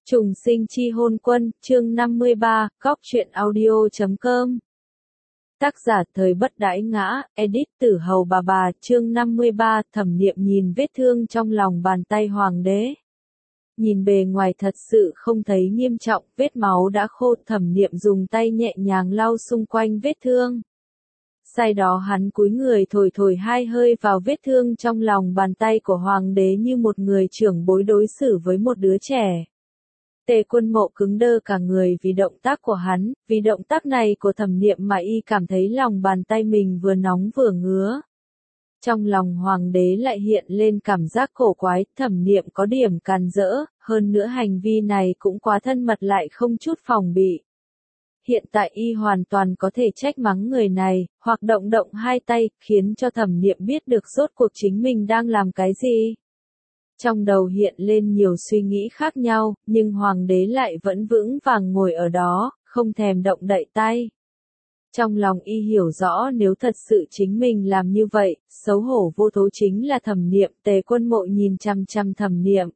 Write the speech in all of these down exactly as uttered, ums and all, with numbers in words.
Trùng sinh chi hôn quân, chương năm mươi ba, góc truyện audio chấm com. Tác giả thời bất đãi ngã, edit tử hầu bà bà, chương năm mươi ba, thẩm niệm nhìn vết thương trong lòng bàn tay hoàng đế. Nhìn bề ngoài thật sự không thấy nghiêm trọng, vết máu đã khô, thẩm niệm dùng tay nhẹ nhàng lau xung quanh vết thương. Sau đó hắn cúi người thổi thổi hai hơi vào vết thương trong lòng bàn tay của hoàng đế như một người trưởng bối đối xử với một đứa trẻ. Tề Quân Mộ cứng đơ cả người vì động tác của hắn, vì động tác này của thẩm niệm mà y cảm thấy lòng bàn tay mình vừa nóng vừa ngứa. Trong lòng hoàng đế lại hiện lên cảm giác cổ quái, thẩm niệm có điểm càn rỡ, hơn nữa hành vi này cũng quá thân mật lại không chút phòng bị. Hiện tại y hoàn toàn có thể trách mắng người này, hoặc động động hai tay, khiến cho thẩm niệm biết được rốt cuộc chính mình đang làm cái gì. Trong đầu hiện lên nhiều suy nghĩ khác nhau, nhưng hoàng đế lại vẫn vững vàng ngồi ở đó, không thèm động đậy tay. Trong lòng y hiểu rõ nếu thật sự chính mình làm như vậy, xấu hổ vô thố chính là thẩm niệm. Tề Quân Mộ nhìn chăm chăm thẩm niệm.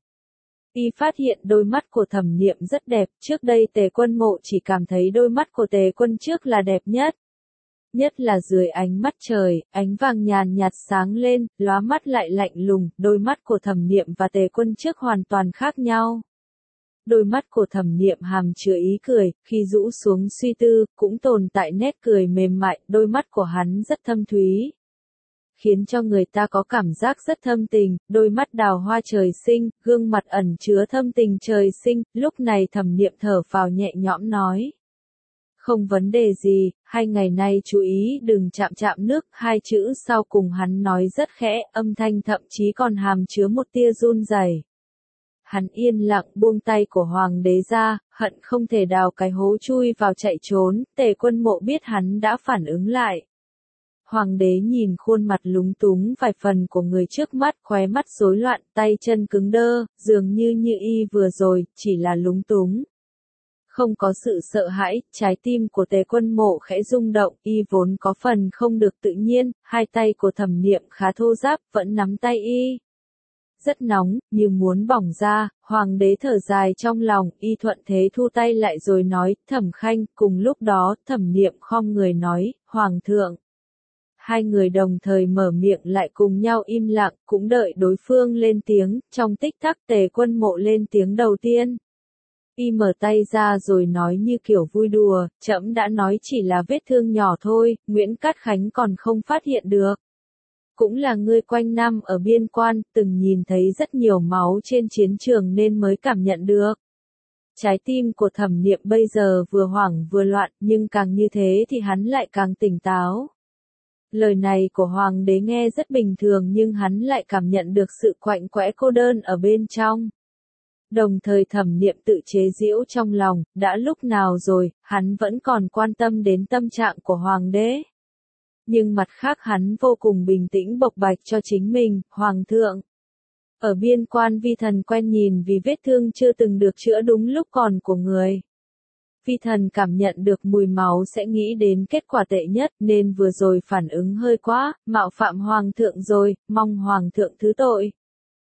Y phát hiện đôi mắt của thẩm niệm rất đẹp, trước đây Tề Quân Mộ chỉ cảm thấy đôi mắt của Tề Quân trước là đẹp nhất. Nhất là dưới ánh mắt trời, ánh vàng nhàn nhạt sáng lên, lóa mắt lại lạnh lùng, đôi mắt của thẩm niệm và Tề Quân trước hoàn toàn khác nhau. Đôi mắt của thẩm niệm hàm chứa ý cười, khi rũ xuống suy tư, cũng tồn tại nét cười mềm mại, đôi mắt của hắn rất thâm thúy. Khiến cho người ta có cảm giác rất thâm tình, đôi mắt đào hoa trời sinh, gương mặt ẩn chứa thâm tình trời sinh, lúc này thẩm niệm thở phào nhẹ nhõm nói. Không vấn đề gì, hai ngày nay chú ý đừng chạm chạm nước, hai chữ sau cùng hắn nói rất khẽ, âm thanh thậm chí còn hàm chứa một tia run rẩy. Hắn yên lặng buông tay của hoàng đế ra, hận không thể đào cái hố chui vào chạy trốn. Tề Quân Mộ biết hắn đã phản ứng lại. Hoàng đế nhìn khuôn mặt lúng túng vài phần của người trước mắt, khóe mắt rối loạn, tay chân cứng đơ, dường như như y vừa rồi, chỉ là lúng túng. Không có sự sợ hãi, trái tim của Tề Quân Mộ khẽ rung động, y vốn có phần không được tự nhiên, hai tay của thẩm niệm khá thô ráp, vẫn nắm tay y. Rất nóng, như muốn bỏng ra, hoàng đế thở dài trong lòng, y thuận thế thu tay lại rồi nói, thẩm khanh, cùng lúc đó, thẩm niệm khom người nói, hoàng thượng. Hai người đồng thời mở miệng lại cùng nhau im lặng, cũng đợi đối phương lên tiếng, trong tích tắc Tề Quân Mộ lên tiếng đầu tiên. Y mở tay ra rồi nói như kiểu vui đùa, trẫm đã nói chỉ là vết thương nhỏ thôi, Nguyễn Cát Khánh còn không phát hiện được. Cũng là ngươi quanh năm ở biên quan, từng nhìn thấy rất nhiều máu trên chiến trường nên mới cảm nhận được. Trái tim của thẩm niệm bây giờ vừa hoảng vừa loạn, nhưng càng như thế thì hắn lại càng tỉnh táo. Lời này của hoàng đế nghe rất bình thường nhưng hắn lại cảm nhận được sự quạnh quẽ cô đơn ở bên trong. Đồng thời thẩm niệm tự chế giễu trong lòng, đã lúc nào rồi, hắn vẫn còn quan tâm đến tâm trạng của hoàng đế. Nhưng mặt khác hắn vô cùng bình tĩnh bộc bạch cho chính mình, hoàng thượng. Ở biên quan vi thần quen nhìn vì vết thương chưa từng được chữa đúng lúc còn của người. Vi thần cảm nhận được mùi máu sẽ nghĩ đến kết quả tệ nhất nên vừa rồi phản ứng hơi quá, mạo phạm hoàng thượng rồi, mong hoàng thượng thứ tội.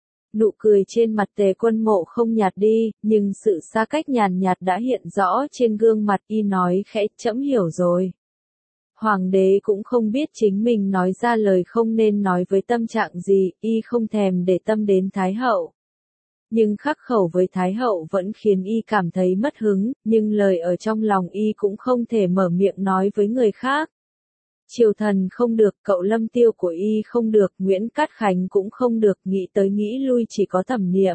Nụ cười trên mặt Tề Quân Mộ không nhạt đi, nhưng sự xa cách nhàn nhạt đã hiện rõ trên gương mặt, y nói khẽ, trẫm hiểu rồi. Hoàng đế cũng không biết chính mình nói ra lời không nên nói với tâm trạng gì, y không thèm để tâm đến Thái Hậu. Nhưng khắc khẩu với Thái Hậu vẫn khiến y cảm thấy mất hứng, nhưng lời ở trong lòng y cũng không thể mở miệng nói với người khác. Triều thần không được, cậu Lâm Tiêu của y không được, Nguyễn Cát Khánh cũng không được, nghĩ tới nghĩ lui chỉ có thẩm niệm.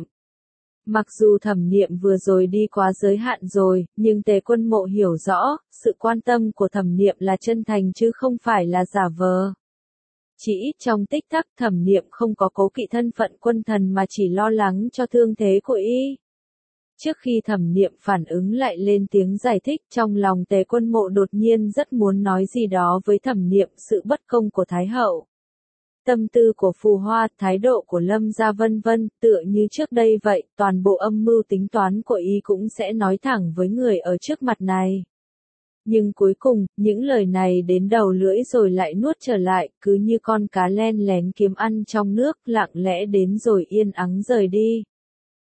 Mặc dù thẩm niệm vừa rồi đi quá giới hạn rồi, nhưng Tề Quân Mộ hiểu rõ, sự quan tâm của thẩm niệm là chân thành chứ không phải là giả vờ. Chỉ ít trong tích tắc thẩm niệm không có cố kỵ thân phận quân thần mà chỉ lo lắng cho thương thế của y. Trước khi thẩm niệm phản ứng lại lên tiếng giải thích, trong lòng Tề Quân Mộ đột nhiên rất muốn nói gì đó với thẩm niệm, sự bất công của Thái Hậu. Tâm tư của Phù Hoa, thái độ của Lâm gia vân vân, tựa như trước đây vậy, toàn bộ âm mưu tính toán của y cũng sẽ nói thẳng với người ở trước mặt này. Nhưng cuối cùng, những lời này đến đầu lưỡi rồi lại nuốt trở lại, cứ như con cá len lén kiếm ăn trong nước, lặng lẽ đến rồi yên ắng rời đi.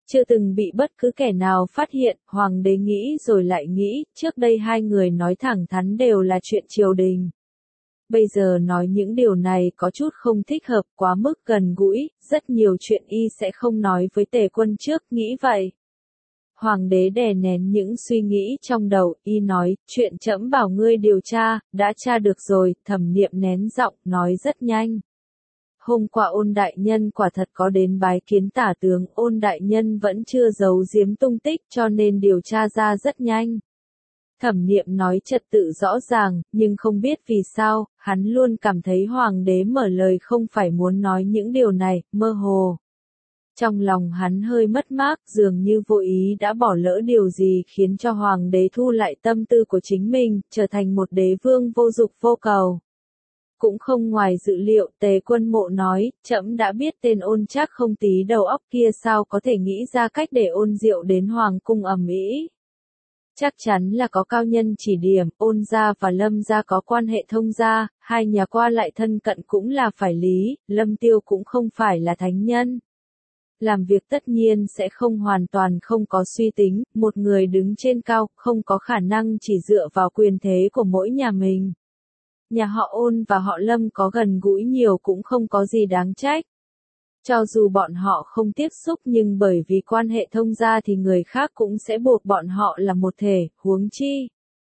chưa từng bị bất cứ kẻ nào phát hiện. Hoàng đế nghĩ rồi lại nghĩ, trước đây hai người nói thẳng thắn đều là chuyện triều đình. Bây giờ nói những điều này có chút không thích hợp, quá mức gần gũi, rất nhiều chuyện y sẽ không nói với Tề Quân trước, nghĩ vậy. Hoàng đế đè nén những suy nghĩ trong đầu, y nói, chuyện trẫm bảo ngươi điều tra, đã tra được rồi. Thẩm Niệm nén giọng, nói rất nhanh. Hôm qua Ôn đại nhân quả thật có đến bái kiến tả tướng, Ôn đại nhân vẫn chưa giấu giếm tung tích cho nên điều tra ra rất nhanh. Thẩm Niệm nói trật tự rõ ràng, nhưng không biết vì sao, hắn luôn cảm thấy hoàng đế mở lời không phải muốn nói những điều này, mơ hồ. Trong lòng hắn hơi mất mát, dường như vô ý đã bỏ lỡ điều gì khiến cho hoàng đế thu lại tâm tư của chính mình, trở thành một đế vương vô dục vô cầu. Cũng không ngoài dự liệu, Tề Quân Mộ nói, trẫm đã biết tên Ôn Trác không tí đầu óc kia sao có thể nghĩ ra cách để Ôn Diệu đến hoàng cung ầm ĩ. Chắc chắn là có cao nhân chỉ điểm, Ôn gia và Lâm gia có quan hệ thông gia, hai nhà qua lại thân cận cũng là phải lý, Lâm Tiêu cũng không phải là thánh nhân. Làm việc tất nhiên sẽ không hoàn toàn không có suy tính, một người đứng trên cao, không có khả năng chỉ dựa vào quyền thế của mỗi nhà mình. Nhà họ Ôn và họ Lâm có gần gũi nhiều cũng không có gì đáng trách. Cho dù bọn họ không tiếp xúc nhưng bởi vì quan hệ thông gia thì người khác cũng sẽ buộc bọn họ là một thể, huống chi.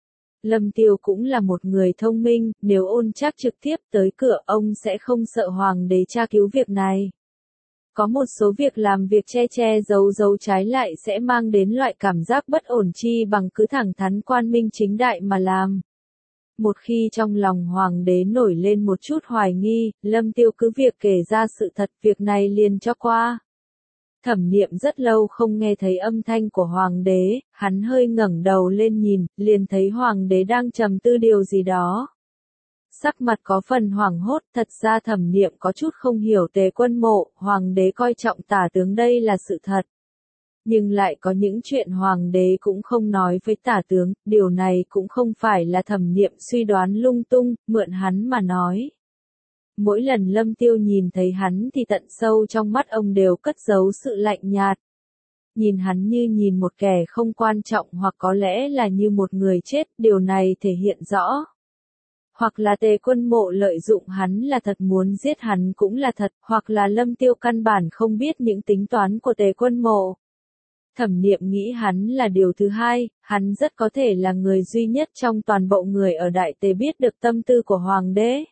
Lâm Tiêu cũng là một người thông minh, nếu Ôn Trác trực tiếp tới cửa ông sẽ không sợ hoàng đế tra cứu việc này. Có một số việc làm việc che che giấu giấu trái lại sẽ mang đến loại cảm giác bất ổn chi bằng cứ thẳng thắn quan minh chính đại mà làm. Một khi trong lòng hoàng đế nổi lên một chút hoài nghi, Lâm Tiêu cứ việc kể ra sự thật, việc này liền cho qua. Thẩm Niệm rất lâu không nghe thấy âm thanh của hoàng đế, hắn hơi ngẩng đầu lên nhìn, liền thấy hoàng đế đang trầm tư điều gì đó. Sắc mặt có phần hoảng hốt, thật ra Thẩm Niệm có chút không hiểu Tề Quân Mộ, hoàng đế coi trọng tả tướng đây là sự thật. Nhưng lại có những chuyện hoàng đế cũng không nói với tả tướng, điều này cũng không phải là Thẩm Niệm suy đoán lung tung, mượn hắn mà nói. Mỗi lần Lâm Tiêu nhìn thấy hắn thì tận sâu trong mắt ông đều cất giấu sự lạnh nhạt. Nhìn hắn như nhìn một kẻ không quan trọng hoặc có lẽ là như một người chết, điều này thể hiện rõ. Hoặc là Tề Quân Mộ lợi dụng hắn là thật muốn giết hắn cũng là thật, hoặc là Lâm Tiêu căn bản không biết những tính toán của Tề Quân Mộ. Thẩm Niệm nghĩ hắn là điều thứ hai, hắn rất có thể là người duy nhất trong toàn bộ người ở Đại Tề biết được tâm tư của hoàng đế.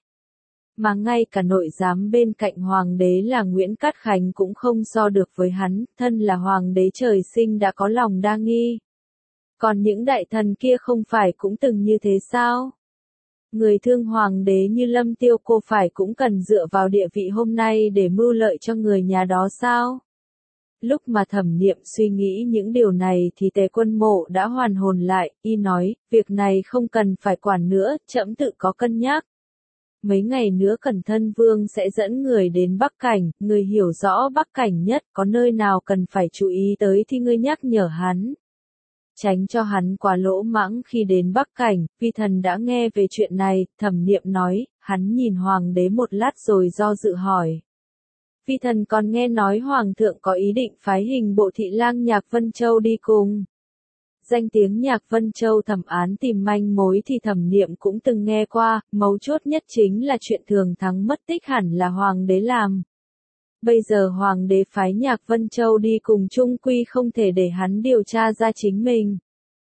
Mà ngay cả nội giám bên cạnh hoàng đế là Nguyễn Cát Khánh cũng không so được với hắn, thân là hoàng đế trời sinh đã có lòng đa nghi. Còn những đại thần kia không phải cũng từng như thế sao? Người thương hoàng đế như Lâm Tiêu cô phải cũng cần dựa vào địa vị hôm nay để mưu lợi cho người nhà đó sao? Lúc mà Thẩm Niệm suy nghĩ những điều này thì Tề Quân Mộ đã hoàn hồn lại, y nói, việc này không cần phải quản nữa, trẫm tự có cân nhắc. Mấy ngày nữa Cẩn Thân Vương sẽ dẫn người đến Bắc Cảnh, người hiểu rõ Bắc Cảnh nhất, có nơi nào cần phải chú ý tới thì ngươi nhắc nhở hắn. Tránh cho hắn quá lỗ mãng khi đến Bắc Cảnh, Vi Thần đã nghe về chuyện này, Thẩm Niệm nói, hắn nhìn hoàng đế một lát rồi do dự hỏi. Vi Thần còn nghe nói hoàng thượng có ý định phái hình bộ thị lang Nhạc Vân Châu đi cùng. Danh tiếng Nhạc Vân Châu thẩm án tìm manh mối thì Thẩm Niệm cũng từng nghe qua, mấu chốt nhất chính là chuyện Thường Thắng mất tích hẳn là hoàng đế làm. Bây giờ hoàng đế phái Nhạc Vân Châu đi cùng chung quy không thể để hắn điều tra ra chính mình.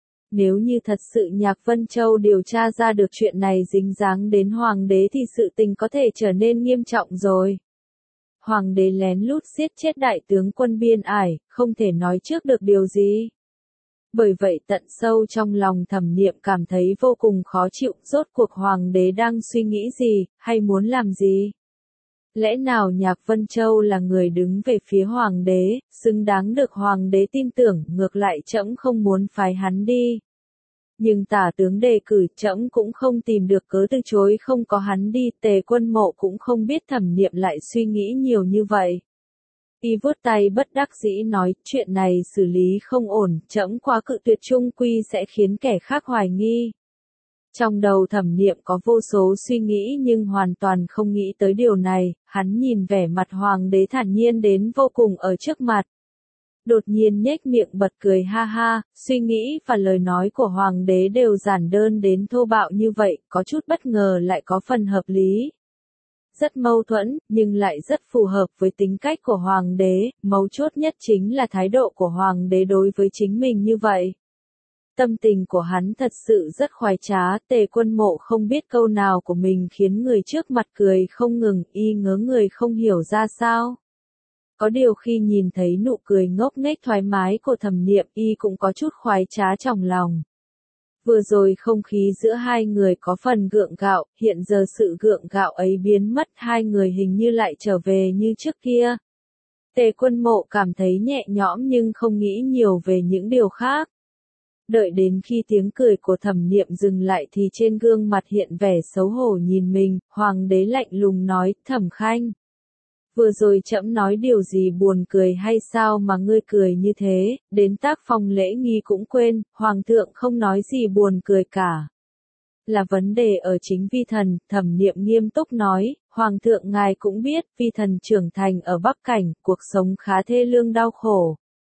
Nếu như thật sự Nhạc Vân Châu điều tra ra được chuyện này dính dáng đến hoàng đế thì sự tình có thể trở nên nghiêm trọng rồi. Hoàng đế lén lút giết chết đại tướng quân Biên Ải, không thể nói trước được điều gì. Bởi vậy tận sâu trong lòng Thẩm Niệm cảm thấy vô cùng khó chịu, rốt cuộc hoàng đế đang suy nghĩ gì, hay muốn làm gì? Lẽ nào Nhạc Vân Châu là người đứng về phía hoàng đế, xứng đáng được hoàng đế tin tưởng, ngược lại trẫm không muốn phái hắn đi. Nhưng tả tướng đề cử trẫm cũng không tìm được cớ từ chối không có hắn đi, Tề Quân Mộ cũng không biết Thẩm Niệm lại suy nghĩ nhiều như vậy. Y vuốt tay bất đắc dĩ nói, chuyện này xử lý không ổn, trẫm quá cự tuyệt chung quy sẽ khiến kẻ khác hoài nghi. Trong đầu Thẩm Niệm có vô số suy nghĩ nhưng hoàn toàn không nghĩ tới điều này, hắn nhìn vẻ mặt hoàng đế thản nhiên đến vô cùng ở trước mặt. Đột nhiên nhếch miệng bật cười ha ha, suy nghĩ và lời nói của hoàng đế đều giản đơn đến thô bạo như vậy, có chút bất ngờ lại có phần hợp lý. Rất mâu thuẫn, nhưng lại rất phù hợp với tính cách của hoàng đế, mấu chốt nhất chính là thái độ của hoàng đế đối với chính mình như vậy. Tâm tình của hắn thật sự rất khoái trá, Tề Quân Mộ không biết câu nào của mình khiến người trước mặt cười không ngừng, y ngớ người không hiểu ra sao. Có điều khi nhìn thấy nụ cười ngốc nghếch thoải mái của Thẩm Niệm, y cũng có chút khoái trá trong lòng. Vừa rồi không khí giữa hai người có phần gượng gạo, hiện giờ sự gượng gạo ấy biến mất, hai người hình như lại trở về như trước kia. Tề Quân Mộ cảm thấy nhẹ nhõm nhưng không nghĩ nhiều về những điều khác. Đợi đến khi tiếng cười của Thẩm Niệm dừng lại thì trên gương mặt hiện vẻ xấu hổ nhìn mình, hoàng đế lạnh lùng nói, Thẩm Khanh. Vừa rồi trẫm nói điều gì buồn cười hay sao mà ngươi cười như thế, đến tác phong lễ nghi cũng quên, hoàng thượng không nói gì buồn cười cả. Là vấn đề ở chính vi thần, Thẩm Niệm nghiêm túc nói, hoàng thượng ngài cũng biết, vi thần trưởng thành ở Bắc Cảnh, cuộc sống khá thê lương đau khổ.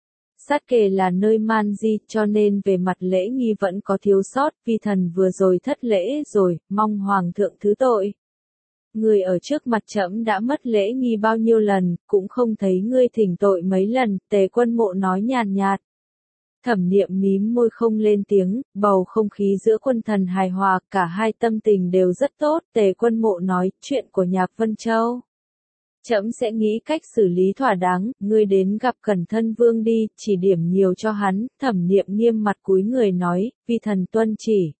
Sát kề là nơi man di, cho nên về mặt lễ nghi vẫn có thiếu sót, vi thần vừa rồi thất lễ rồi, mong hoàng thượng thứ tội. Người ở trước mặt trẫm đã mất lễ nghi bao nhiêu lần, cũng không thấy ngươi thỉnh tội mấy lần, Tề Quân Mộ nói nhàn nhạt. Thẩm Niệm mím môi không lên tiếng, bầu không khí giữa quân thần hài hòa, cả hai tâm tình đều rất tốt, Tề Quân Mộ nói, chuyện của Nhạc Vân Châu. Trẫm sẽ nghĩ cách xử lý thỏa đáng, ngươi đến gặp Cẩn Thân Vương đi, chỉ điểm nhiều cho hắn, Thẩm Niệm nghiêm mặt cúi người nói, vi thần tuân chỉ.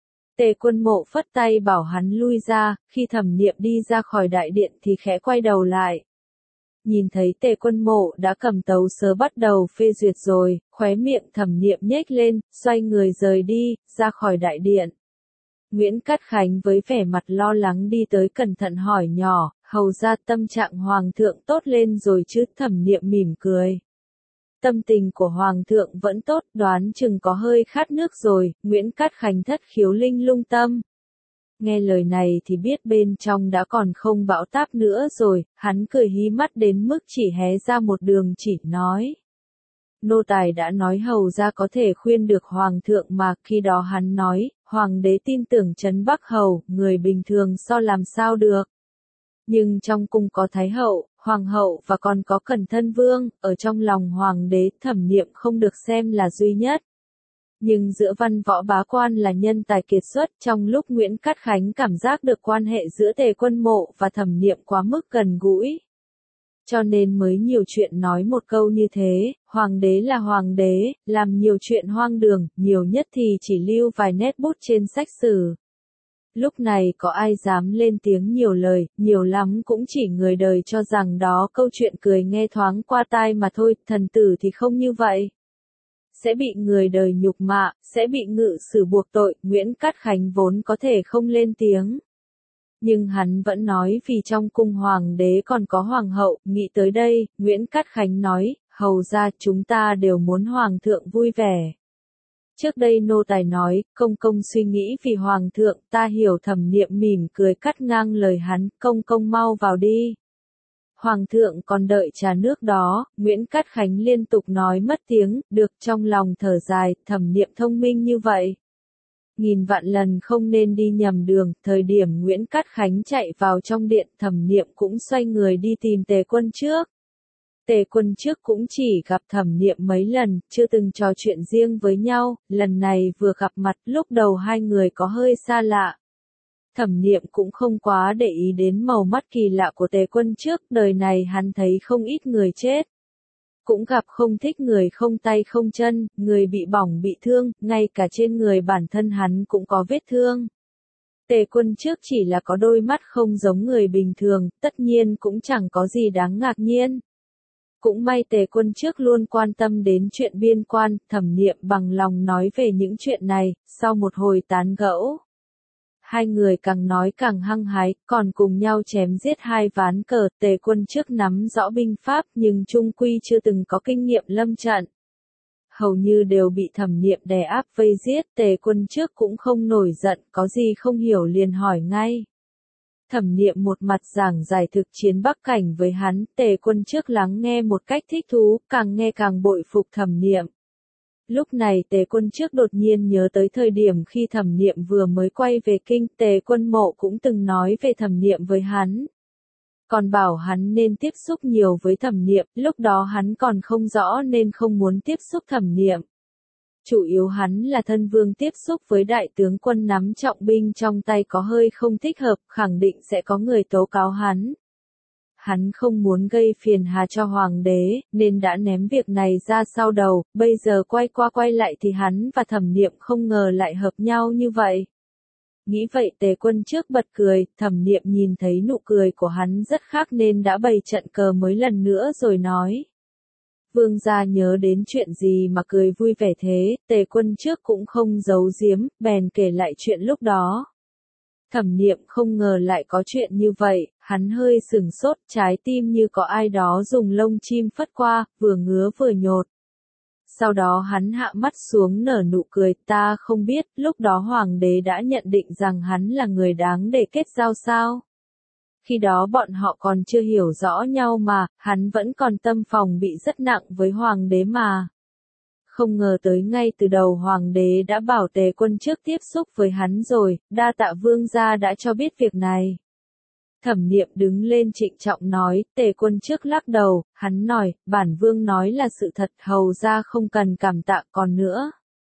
Tề Quân Mộ phất tay bảo hắn lui ra, khi Thẩm Niệm đi ra khỏi đại điện thì khẽ quay đầu lại. Nhìn thấy Tề Quân Mộ đã cầm tấu sớ bắt đầu phê duyệt rồi, khóe miệng Thẩm Niệm nhếch lên, xoay người rời đi, ra khỏi đại điện. Nguyễn Cát Khánh với vẻ mặt lo lắng đi tới cẩn thận hỏi nhỏ, hầu ra tâm trạng hoàng thượng tốt lên rồi chứ, Thẩm Niệm mỉm cười. Tâm tình của hoàng thượng vẫn tốt, đoán chừng có hơi khát nước rồi, Nguyễn Cát Khánh thất khiếu linh lung tâm. Nghe lời này thì biết bên trong đã còn không bão táp nữa rồi, hắn cười hí mắt đến mức chỉ hé ra một đường chỉ nói. Nô tài đã nói hầu ra có thể khuyên được hoàng thượng mà, khi đó hắn nói, hoàng đế tin tưởng Trấn Bắc Hầu, người bình thường so làm sao được. Nhưng trong cung có Thái hậu, Hoàng hậu và còn có Cẩn Thân Vương, ở trong lòng hoàng đế, Thẩm Niệm không được xem là duy nhất. Nhưng giữa văn võ bá quan là nhân tài kiệt xuất, trong lúc Nguyễn Cát Khánh cảm giác được quan hệ giữa Tề Quân Mộ và Thẩm Niệm quá mức gần gũi. Cho nên mới nhiều chuyện nói một câu như thế, hoàng đế là hoàng đế, làm nhiều chuyện hoang đường, nhiều nhất thì chỉ lưu vài nét bút trên sách sử. Lúc này có ai dám lên tiếng nhiều lời, nhiều lắm cũng chỉ người đời cho rằng đó câu chuyện cười nghe thoáng qua tai mà thôi, thần tử thì không như vậy. Sẽ bị người đời nhục mạ, sẽ bị ngự xử buộc tội, Nguyễn Cát Khánh vốn có thể không lên tiếng. Nhưng hắn vẫn nói vì trong cung hoàng đế còn có hoàng hậu, nghĩ tới đây, Nguyễn Cát Khánh nói, hầu ra chúng ta đều muốn hoàng thượng vui vẻ. Trước đây nô tài nói, công công suy nghĩ vì hoàng thượng, ta hiểu. Thẩm Niệm mỉm cười cắt ngang lời hắn, công công mau vào đi. Hoàng thượng còn đợi trà nước đó, Nguyễn Cát Khánh liên tục nói mất tiếng, được, trong lòng thở dài, Thẩm Niệm thông minh như vậy. Nghìn vạn lần không nên đi nhầm đường, thời điểm Nguyễn Cát Khánh chạy vào trong điện, Thẩm Niệm cũng xoay người đi tìm Tề Quân trước. Tề Quân trước cũng chỉ gặp Thẩm Niệm mấy lần, chưa từng trò chuyện riêng với nhau, lần này vừa gặp mặt, lúc đầu hai người có hơi xa lạ. Thẩm Niệm cũng không quá để ý đến màu mắt kỳ lạ của Tề Quân trước, đời này hắn thấy không ít người chết. Cũng gặp không thích người không tay không chân, người bị bỏng bị thương, ngay cả trên người bản thân hắn cũng có vết thương. Tề Quân trước chỉ là có đôi mắt không giống người bình thường, tất nhiên cũng chẳng có gì đáng ngạc nhiên. Cũng may Tề Quân trước luôn quan tâm đến chuyện biên quan, Thẩm Niệm bằng lòng nói về những chuyện này, sau một hồi tán gẫu. Hai người càng nói càng hăng hái, còn cùng nhau chém giết hai ván cờ, Tề Quân trước nắm rõ binh pháp nhưng chung quy chưa từng có kinh nghiệm lâm trận. Hầu như đều bị Thẩm Niệm đè áp vây giết, Tề Quân trước cũng không nổi giận, có gì không hiểu liền hỏi ngay. Thẩm Niệm một mặt giảng giải thực chiến Bắc Cảnh với hắn, Tề Quân trước lắng nghe một cách thích thú, càng nghe càng bội phục Thẩm Niệm. Lúc này Tề Quân trước đột nhiên nhớ tới thời điểm khi Thẩm Niệm vừa mới quay về kinh, Tề Quân Mộ cũng từng nói về Thẩm Niệm với hắn. Còn bảo hắn nên tiếp xúc nhiều với Thẩm Niệm, lúc đó hắn còn không rõ nên không muốn tiếp xúc Thẩm Niệm. Chủ yếu hắn là thân vương tiếp xúc với đại tướng quân nắm trọng binh trong tay có hơi không thích hợp, khẳng định sẽ có người tố cáo hắn. Hắn không muốn gây phiền hà cho hoàng đế, nên đã ném việc này ra sau đầu, bây giờ quay qua quay lại thì hắn và Thẩm Niệm không ngờ lại hợp nhau như vậy. Nghĩ vậy Tề Quân trước bật cười, Thẩm Niệm nhìn thấy nụ cười của hắn rất khác nên đã bày trận cờ mới lần nữa rồi nói. Vương gia nhớ đến chuyện gì mà cười vui vẻ thế, Tề Quân trước cũng không giấu giếm, bèn kể lại chuyện lúc đó. Thẩm Niệm không ngờ lại có chuyện như vậy, hắn hơi sừng sốt, trái tim như có ai đó dùng lông chim phất qua, vừa ngứa vừa nhột. Sau đó hắn hạ mắt xuống nở nụ cười, ta không biết, lúc đó hoàng đế đã nhận định rằng hắn là người đáng để kết giao sao. Khi đó bọn họ còn chưa hiểu rõ nhau mà, hắn vẫn còn tâm phòng bị rất nặng với hoàng đế mà. Không ngờ tới ngay từ đầu hoàng đế đã bảo Tề Quân trước tiếp xúc với hắn rồi, đa tạ vương gia đã cho biết việc này. Thẩm Niệm đứng lên trịnh trọng nói, Tề Quân trước lắc đầu, hắn nói, bản vương nói là sự thật, hầu ra không cần cảm tạ còn nữa.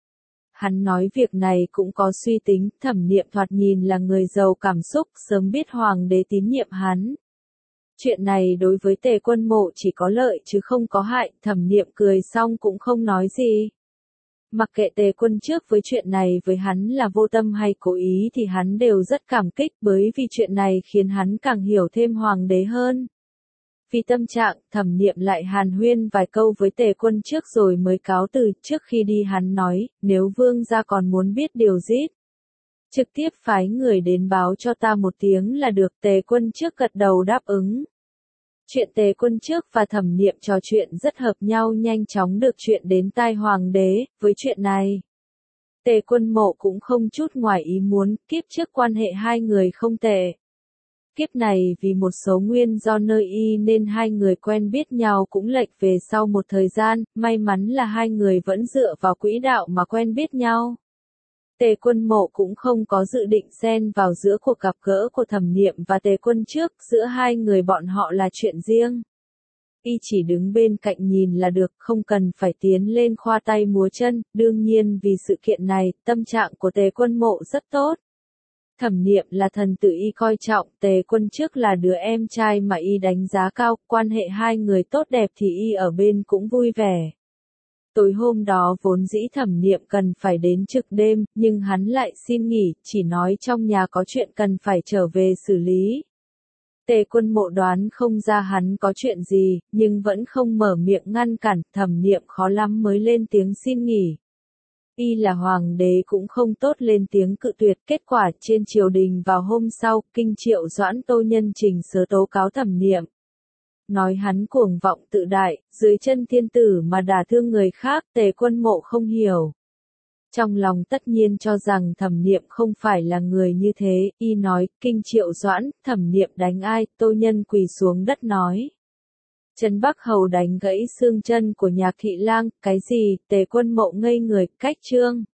Hắn nói việc này cũng có suy tính, Thẩm Niệm thoạt nhìn là người giàu cảm xúc, sớm biết hoàng đế tín nhiệm hắn. Chuyện này đối với Tề Quân Mộ chỉ có lợi chứ không có hại, Thẩm Niệm cười xong cũng không nói gì. Mặc kệ Tề Quân trước với chuyện này với hắn là vô tâm hay cố ý thì hắn đều rất cảm kích bởi vì chuyện này khiến hắn càng hiểu thêm hoàng đế hơn. Vì tâm trạng, Thẩm Niệm lại hàn huyên vài câu với Tề Quân trước rồi mới cáo từ, trước khi đi hắn nói, nếu vương gia còn muốn biết điều gì, trực tiếp phái người đến báo cho ta một tiếng là được. Tề Quân trước gật đầu đáp ứng. Chuyện Tề Quân trước và Thẩm Niệm trò chuyện rất hợp nhau nhanh chóng được chuyện đến tai hoàng đế, với chuyện này. Tề Quân Mộ cũng không chút ngoài ý muốn, kiếp trước quan hệ hai người không tệ. Kiếp này vì một số nguyên do nơi y nên hai người quen biết nhau cũng lệch về sau một thời gian, may mắn là hai người vẫn dựa vào quỹ đạo mà quen biết nhau. Tề Quân Mộ cũng không có dự định xen vào giữa cuộc gặp gỡ của Thẩm Niệm và Tề Quân trước, giữa hai người bọn họ là chuyện riêng. Y chỉ đứng bên cạnh nhìn là được, không cần phải tiến lên khoa tay múa chân, đương nhiên vì sự kiện này, tâm trạng của Tề Quân Mộ rất tốt. Thẩm Niệm là thần tử y coi trọng, Tề Quân trước là đứa em trai mà y đánh giá cao, quan hệ hai người tốt đẹp thì y ở bên cũng vui vẻ. Tối hôm đó vốn dĩ Thẩm Niệm cần phải đến trực đêm, nhưng hắn lại xin nghỉ, chỉ nói trong nhà có chuyện cần phải trở về xử lý. Tề Quân Mộ đoán không ra hắn có chuyện gì, nhưng vẫn không mở miệng ngăn cản, Thẩm Niệm khó lắm mới lên tiếng xin nghỉ. Y là hoàng đế cũng không tốt lên tiếng cự tuyệt, kết quả trên triều đình vào hôm sau, kinh Triệu Doãn Tô nhân trình sớ tố cáo Thẩm Niệm. Nói hắn cuồng vọng tự đại, dưới chân thiên tử mà đả thương người khác, Tề Quân Mộ không hiểu. Trong lòng tất nhiên cho rằng Thẩm Niệm không phải là người như thế, y nói, kinh Triệu Doãn, Thẩm Niệm đánh ai, Tô nhân quỳ xuống đất nói. Trấn Bắc Hầu đánh gãy xương chân của Nhạc Thị Lang, cái gì, Tề Quân Mộ ngây người, cách trương.